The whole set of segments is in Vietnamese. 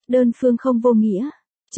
Đơn phương không vô nghĩa.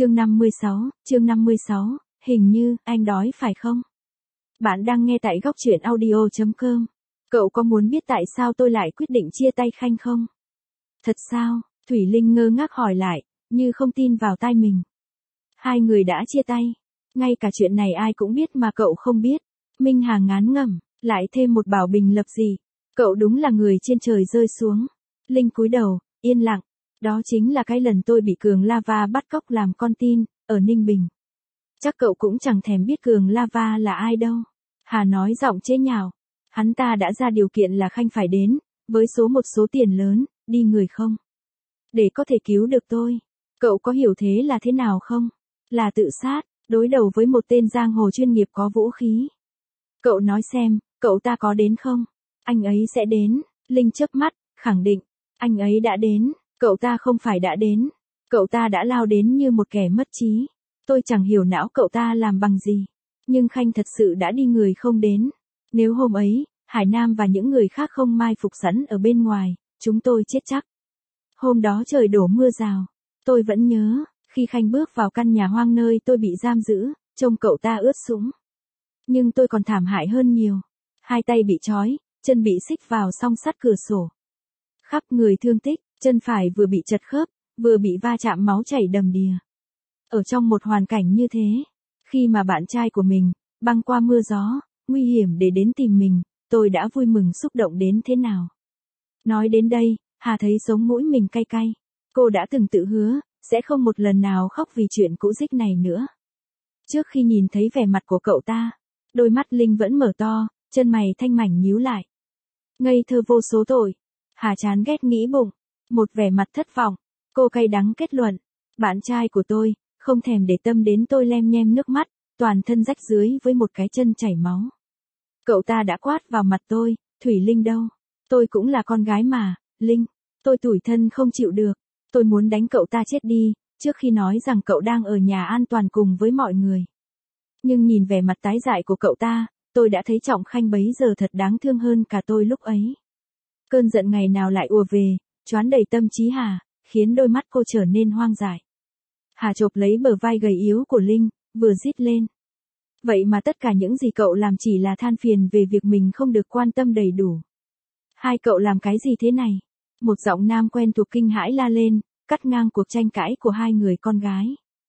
Chương 56, hình như, anh đói phải không? Bạn đang nghe tại góc truyện audio.com. Cậu có muốn biết tại sao tôi lại quyết định chia tay Khanh không? Thật sao? Thủy Linh ngơ ngác hỏi lại, như không tin vào tai mình. Hai người đã chia tay. Ngay cả chuyện này ai cũng biết mà cậu không biết. Minh Hà ngán ngẩm, lại thêm một Bảo Bình lập gì. Cậu đúng là người trên trời rơi xuống. Linh cúi đầu, yên lặng. Đó chính là cái lần tôi bị Cường Lava bắt cóc làm con tin, ở Ninh Bình. Chắc cậu cũng chẳng thèm biết Cường Lava là ai đâu. Hà nói giọng chế nhạo. Hắn ta đã ra điều kiện là Khanh phải đến, với một số tiền lớn, đi người không? Để có thể cứu được tôi. Cậu có hiểu thế là thế nào không? Là tự sát, đối đầu với một tên giang hồ chuyên nghiệp có vũ khí. Cậu nói xem, cậu ta có đến không? Anh ấy sẽ đến. Linh chớp mắt, khẳng định. Anh ấy đã đến. Cậu ta không phải đã đến. Cậu ta đã lao đến như một kẻ mất trí. Tôi chẳng hiểu não cậu ta làm bằng gì. Nhưng Khanh thật sự đã đi người không đến. Nếu hôm ấy, Hải Nam và những người khác không mai phục sẵn ở bên ngoài, chúng tôi chết chắc. Hôm đó trời đổ mưa rào. Tôi vẫn nhớ, khi Khanh bước vào căn nhà hoang nơi tôi bị giam giữ, trông cậu ta ướt sũng. Nhưng tôi còn thảm hại hơn nhiều. Hai tay bị trói, chân bị xích vào song sắt cửa sổ. Khắp người thương tích, chân phải vừa bị chật khớp, vừa bị va chạm máu chảy đầm đìa. Ở trong một hoàn cảnh như thế, khi mà bạn trai của mình, băng qua mưa gió, nguy hiểm để đến tìm mình, tôi đã vui mừng xúc động đến thế nào. Nói đến đây, Hà thấy sống mũi mình cay cay. Cô đã từng tự hứa, sẽ không một lần nào khóc vì chuyện cũ dích này nữa. Trước khi nhìn thấy vẻ mặt của cậu ta, đôi mắt Linh vẫn mở to, chân mày thanh mảnh nhíu lại. Ngây thơ vô số tội. Hà chán ghét nghĩ bụng. Một vẻ mặt thất vọng. Cô cay đắng kết luận. Bạn trai của tôi, không thèm để tâm đến tôi lem nhem nước mắt, toàn thân rách rưới với một cái chân chảy máu. Cậu ta đã quát vào mặt tôi, Thủy Linh đâu? Tôi cũng là con gái mà, Linh. Tôi tủi thân không chịu được. Tôi muốn đánh cậu ta chết đi, trước khi nói rằng cậu đang ở nhà an toàn cùng với mọi người. Nhưng nhìn vẻ mặt tái dại của cậu ta, tôi đã thấy Trọng Khanh bấy giờ thật đáng thương hơn cả tôi lúc ấy. Cơn giận ngày nào lại ùa về, choán đầy tâm trí Hà, khiến đôi mắt cô trở nên hoang dại. Hà chộp lấy bờ vai gầy yếu của Linh, vừa rít lên. Vậy mà tất cả những gì cậu làm chỉ là than phiền về việc mình không được quan tâm đầy đủ. Hai cậu làm cái gì thế này? Một giọng nam quen thuộc kinh hãi la lên, cắt ngang cuộc tranh cãi của hai người con gái.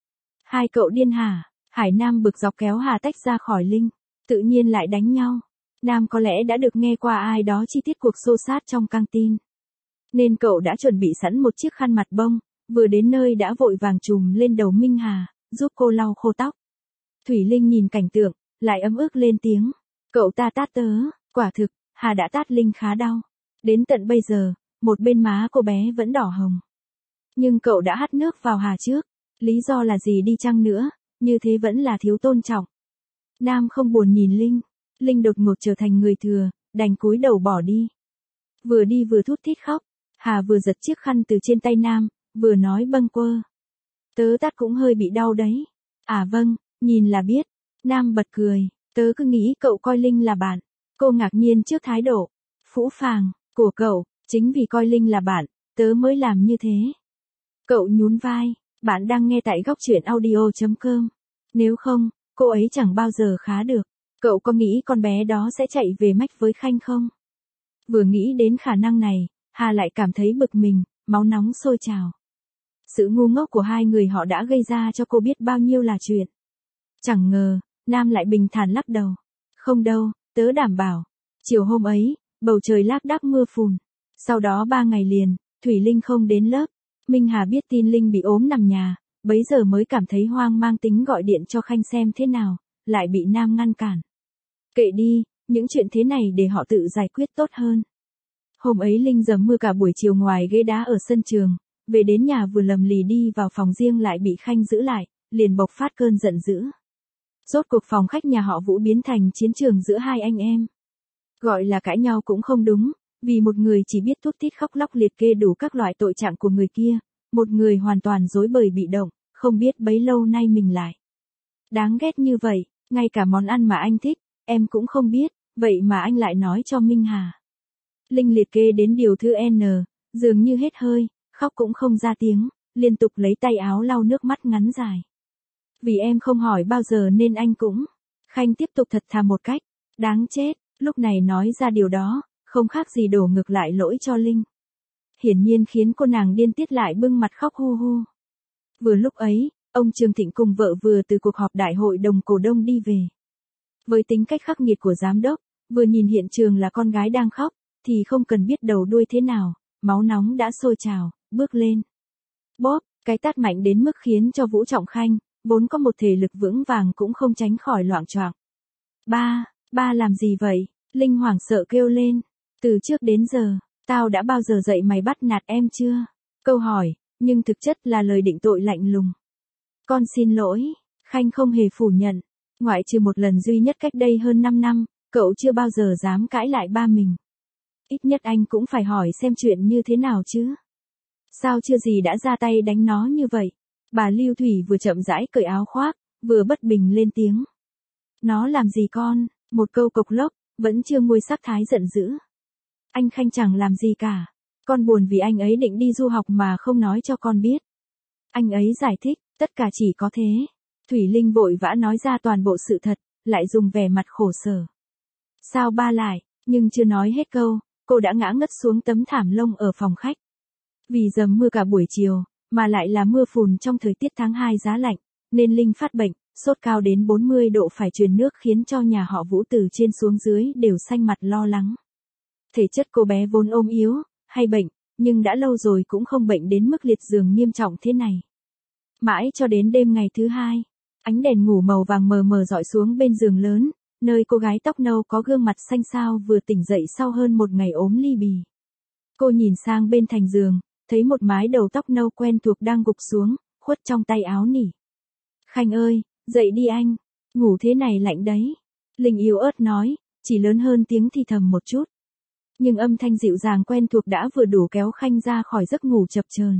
Hai cậu điên hả? Hải Nam bực dọc kéo Hà tách ra khỏi Linh. Tự nhiên lại đánh nhau. Nam có lẽ đã được nghe qua ai đó chi tiết cuộc xô xát trong căng tin. Nên cậu đã chuẩn bị sẵn một chiếc khăn mặt bông, vừa đến nơi đã vội vàng trùm lên đầu Minh Hà, giúp cô lau khô tóc. Thủy Linh nhìn cảnh tượng, lại ấm ức lên tiếng. Cậu ta tát tớ, quả thực, Hà đã tát Linh khá đau. Đến tận bây giờ, một bên má cô bé vẫn đỏ hồng. Nhưng cậu đã hắt nước vào Hà trước. Lý do là gì đi chăng nữa, như thế vẫn là thiếu tôn trọng. Nam không buồn nhìn Linh. Linh đột ngột trở thành người thừa, đành cúi đầu bỏ đi. Vừa đi vừa thút thít khóc. Hà vừa giật chiếc khăn từ trên tay Nam, vừa nói bâng quơ. Tớ tát cũng hơi bị đau đấy. À vâng, nhìn là biết. Nam bật cười. Tớ cứ nghĩ cậu coi Linh là bạn. Cô ngạc nhiên trước thái độ phũ phàng của cậu. Chính vì coi Linh là bạn, tớ mới làm như thế. Cậu nhún vai. Bạn đang nghe tại góc truyện audio.com. Nếu không, cô ấy chẳng bao giờ khá được. Cậu có nghĩ con bé đó sẽ chạy về mách với Khanh không? Vừa nghĩ đến khả năng này, Hà lại cảm thấy bực mình, máu nóng sôi trào. Sự ngu ngốc của hai người họ đã gây ra cho cô biết bao nhiêu là chuyện. Chẳng ngờ, Nam lại bình thản lắc đầu. Không đâu, tớ đảm bảo. Chiều hôm ấy, bầu trời lác đác mưa phùn. Sau đó 3 ngày liền, Thủy Linh không đến lớp. Minh Hà biết tin Linh bị ốm nằm nhà, bấy giờ mới cảm thấy hoang mang tính gọi điện cho Khanh xem thế nào, lại bị Nam ngăn cản. Kệ đi, những chuyện thế này để họ tự giải quyết tốt hơn. Hôm ấy Linh dầm mưa cả buổi chiều ngoài ghế đá ở sân trường, về đến nhà vừa lầm lì đi vào phòng riêng lại bị Khanh giữ lại, liền bộc phát cơn giận dữ. Rốt cuộc phòng khách nhà họ Vũ biến thành chiến trường giữa hai anh em. Gọi là cãi nhau cũng không đúng, vì một người chỉ biết thút thít khóc lóc liệt kê đủ các loại tội trạng của người kia, một người hoàn toàn rối bời bị động, không biết bấy lâu nay mình lại. Đáng ghét như vậy, ngay cả món ăn mà anh thích, em cũng không biết, vậy mà anh lại nói cho Minh Hà. Linh liệt kê đến điều thứ N, dường như hết hơi, khóc cũng không ra tiếng, liên tục lấy tay áo lau nước mắt ngắn dài. Vì em không hỏi bao giờ nên anh cũng. Khanh tiếp tục thật thà một cách. Đáng chết, lúc này nói ra điều đó, không khác gì đổ ngược lại lỗi cho Linh. Hiển nhiên khiến cô nàng điên tiết lại bưng mặt khóc hu hu. Vừa lúc ấy, ông Trương Thịnh cùng vợ vừa từ cuộc họp đại hội đồng cổ đông đi về. Với tính cách khắc nghiệt của giám đốc, vừa nhìn hiện trường là con gái đang khóc, thì không cần biết đầu đuôi thế nào, máu nóng đã sôi trào, bước lên. Bóp, cái tát mạnh đến mức khiến cho Vũ Trọng Khanh, vốn có một thể lực vững vàng cũng không tránh khỏi loạng choạng. Ba làm gì vậy? Linh hoảng sợ kêu lên. Từ trước đến giờ, tao đã bao giờ dạy mày bắt nạt em chưa? Câu hỏi, nhưng thực chất là lời định tội lạnh lùng. Con xin lỗi, Khanh không hề phủ nhận. Ngoại trừ một lần duy nhất cách đây hơn 5 năm, cậu chưa bao giờ dám cãi lại ba mình. Ít nhất anh cũng phải hỏi xem chuyện như thế nào chứ. Sao chưa gì đã ra tay đánh nó như vậy? Bà Lưu Thủy vừa chậm rãi cởi áo khoác, vừa bất bình lên tiếng. Nó làm gì con? Một câu cộc lốc, vẫn chưa nguôi sắc thái giận dữ. Anh Khanh chẳng làm gì cả. Con buồn vì anh ấy định đi du học mà không nói cho con biết. Anh ấy giải thích, tất cả chỉ có thế. Thủy Linh vội vã nói ra toàn bộ sự thật, lại dùng vẻ mặt khổ sở. Sao ba lại, nhưng chưa nói hết câu, cô đã ngã ngất xuống tấm thảm lông ở phòng khách. Vì dầm mưa cả buổi chiều, mà lại là mưa phùn trong thời tiết tháng 2 giá lạnh, nên Linh phát bệnh, sốt cao đến 40 độ phải truyền nước khiến cho nhà họ Vũ từ trên xuống dưới đều xanh mặt lo lắng. Thể chất cô bé vốn ốm yếu, hay bệnh, nhưng đã lâu rồi cũng không bệnh đến mức liệt giường nghiêm trọng thế này. Mãi cho đến đêm ngày thứ 2, ánh đèn ngủ màu vàng mờ mờ dọi xuống bên giường lớn, nơi cô gái tóc nâu có gương mặt xanh xao vừa tỉnh dậy sau hơn một ngày ốm ly bì. Cô nhìn sang bên thành giường, thấy một mái đầu tóc nâu quen thuộc đang gục xuống, khuất trong tay áo nỉ. Khanh ơi, dậy đi anh, ngủ thế này lạnh đấy. Linh yếu ớt nói, chỉ lớn hơn tiếng thì thầm một chút. Nhưng âm thanh dịu dàng quen thuộc đã vừa đủ kéo Khanh ra khỏi giấc ngủ chập chờn.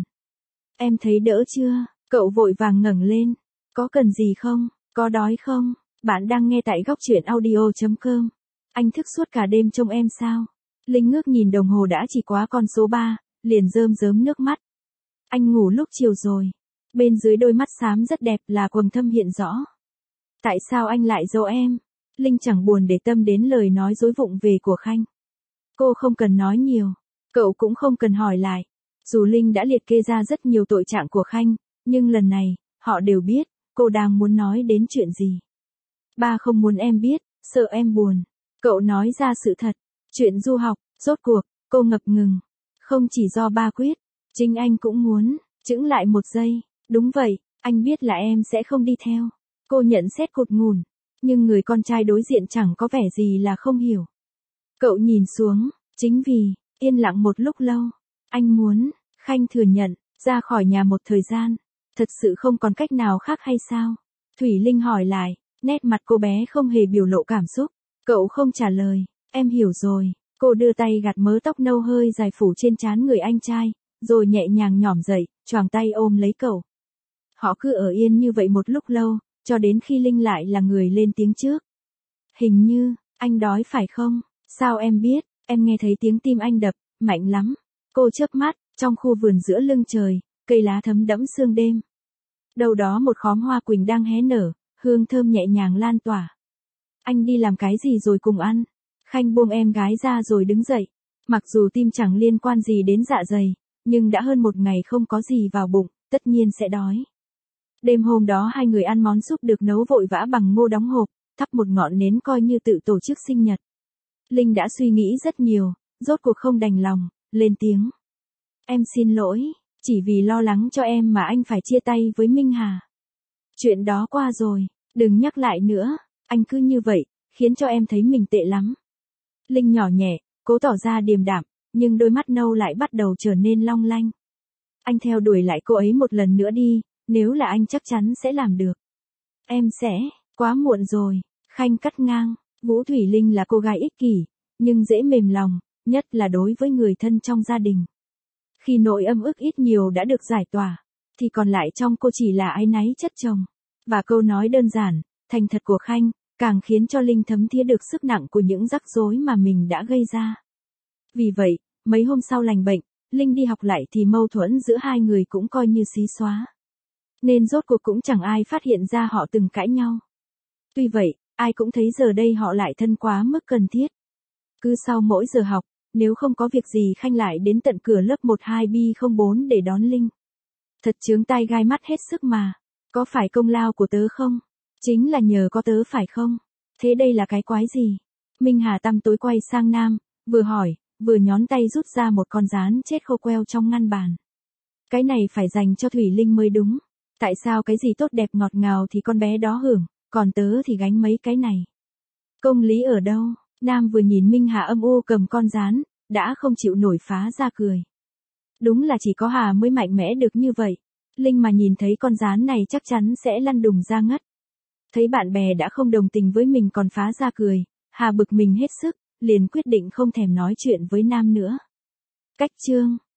Em thấy đỡ chưa? Cậu vội vàng ngẩng lên. Có cần gì không? Có đói không? Bạn đang nghe tại góc truyện audio.com. Anh thức suốt cả đêm trông em sao? Linh ngước nhìn đồng hồ đã chỉ quá con số 3, liền rơm rớm nước mắt. Anh ngủ lúc chiều rồi. Bên dưới đôi mắt xám rất đẹp là quầng thâm hiện rõ. Tại sao anh lại giấu em? Linh chẳng buồn để tâm đến lời nói dối vụng về của Khanh. Cô không cần nói nhiều. Cậu cũng không cần hỏi lại. Dù Linh đã liệt kê ra rất nhiều tội trạng của Khanh, nhưng lần này, họ đều biết, cô đang muốn nói đến chuyện gì. Ba không muốn em biết, sợ em buồn. Cậu nói ra sự thật. Chuyện du học, rốt cuộc, cô ngập ngừng. Không chỉ do ba quyết, chính anh cũng muốn. Chững lại một giây. Đúng vậy, anh biết là em sẽ không đi theo. Cô nhận xét cụt ngùn. Nhưng người con trai đối diện chẳng có vẻ gì là không hiểu. Cậu nhìn xuống, chính vì, yên lặng một lúc lâu. Anh muốn, Khanh thừa nhận, ra khỏi nhà một thời gian. Thật sự không còn cách nào khác hay sao? Thủy Linh hỏi lại, nét mặt cô bé không hề biểu lộ cảm xúc. Cậu không trả lời, em hiểu rồi. Cô đưa tay gạt mớ tóc nâu hơi dài phủ trên trán người anh trai, rồi nhẹ nhàng nhỏm dậy, choàng tay ôm lấy cậu. Họ cứ ở yên như vậy một lúc lâu, cho đến khi Linh lại là người lên tiếng trước. Hình như, anh đói phải không? Sao em biết? Em nghe thấy tiếng tim anh đập, mạnh lắm. Cô chớp mắt, trong khu vườn giữa lưng trời, cây lá thấm đẫm sương đêm. Đâu đó một khóm hoa quỳnh đang hé nở, hương thơm nhẹ nhàng lan tỏa. Anh đi làm cái gì rồi cùng ăn? Khanh buông em gái ra rồi đứng dậy. Mặc dù tim chẳng liên quan gì đến dạ dày, nhưng đã hơn một ngày không có gì vào bụng, tất nhiên sẽ đói. Đêm hôm đó hai người ăn món súp được nấu vội vã bằng ngô đóng hộp, thắp một ngọn nến coi như tự tổ chức sinh nhật. Linh đã suy nghĩ rất nhiều, rốt cuộc không đành lòng, lên tiếng. Em xin lỗi, chỉ vì lo lắng cho em mà anh phải chia tay với Minh Hà. Chuyện đó qua rồi, đừng nhắc lại nữa, anh cứ như vậy, khiến cho em thấy mình tệ lắm. Linh nhỏ nhẹ, cố tỏ ra điềm đạm, nhưng đôi mắt nâu lại bắt đầu trở nên long lanh. Anh theo đuổi lại cô ấy một lần nữa đi, nếu là anh chắc chắn sẽ làm được. Em sẽ, quá muộn rồi, Khanh cắt ngang. Vũ Thủy Linh là cô gái ích kỷ, nhưng dễ mềm lòng, nhất là đối với người thân trong gia đình. Khi nỗi âm ức ít nhiều đã được giải tỏa, thì còn lại trong cô chỉ là áy náy chất chồng. Và câu nói đơn giản, thành thật của Khanh, càng khiến cho Linh thấm thía được sức nặng của những rắc rối mà mình đã gây ra. Vì vậy, mấy hôm sau lành bệnh, Linh đi học lại thì mâu thuẫn giữa hai người cũng coi như xí xóa. Nên rốt cuộc cũng chẳng ai phát hiện ra họ từng cãi nhau. Tuy vậy, ai cũng thấy giờ đây họ lại thân quá mức cần thiết. Cứ sau mỗi giờ học, nếu không có việc gì Khanh lại đến tận cửa lớp 12B04 để đón Linh. Thật chướng tai gai mắt hết sức mà. Có phải công lao của tớ không? Chính là nhờ có tớ phải không? Thế đây là cái quái gì? Minh Hà tăm tối quay sang Nam, vừa hỏi, vừa nhón tay rút ra một con gián chết khô queo trong ngăn bàn. Cái này phải dành cho Thủy Linh mới đúng. Tại sao cái gì tốt đẹp ngọt ngào thì con bé đó hưởng, còn tớ thì gánh mấy cái này? Công lý ở đâu? Nam vừa nhìn Minh Hà âm u cầm con gián, đã không chịu nổi phá ra cười. Đúng là chỉ có Hà mới mạnh mẽ được như vậy. Linh mà nhìn thấy con gián này chắc chắn sẽ lăn đùng ra ngất. Thấy bạn bè đã không đồng tình với mình còn phá ra cười, Hà bực mình hết sức, liền quyết định không thèm nói chuyện với Nam nữa. Cách chương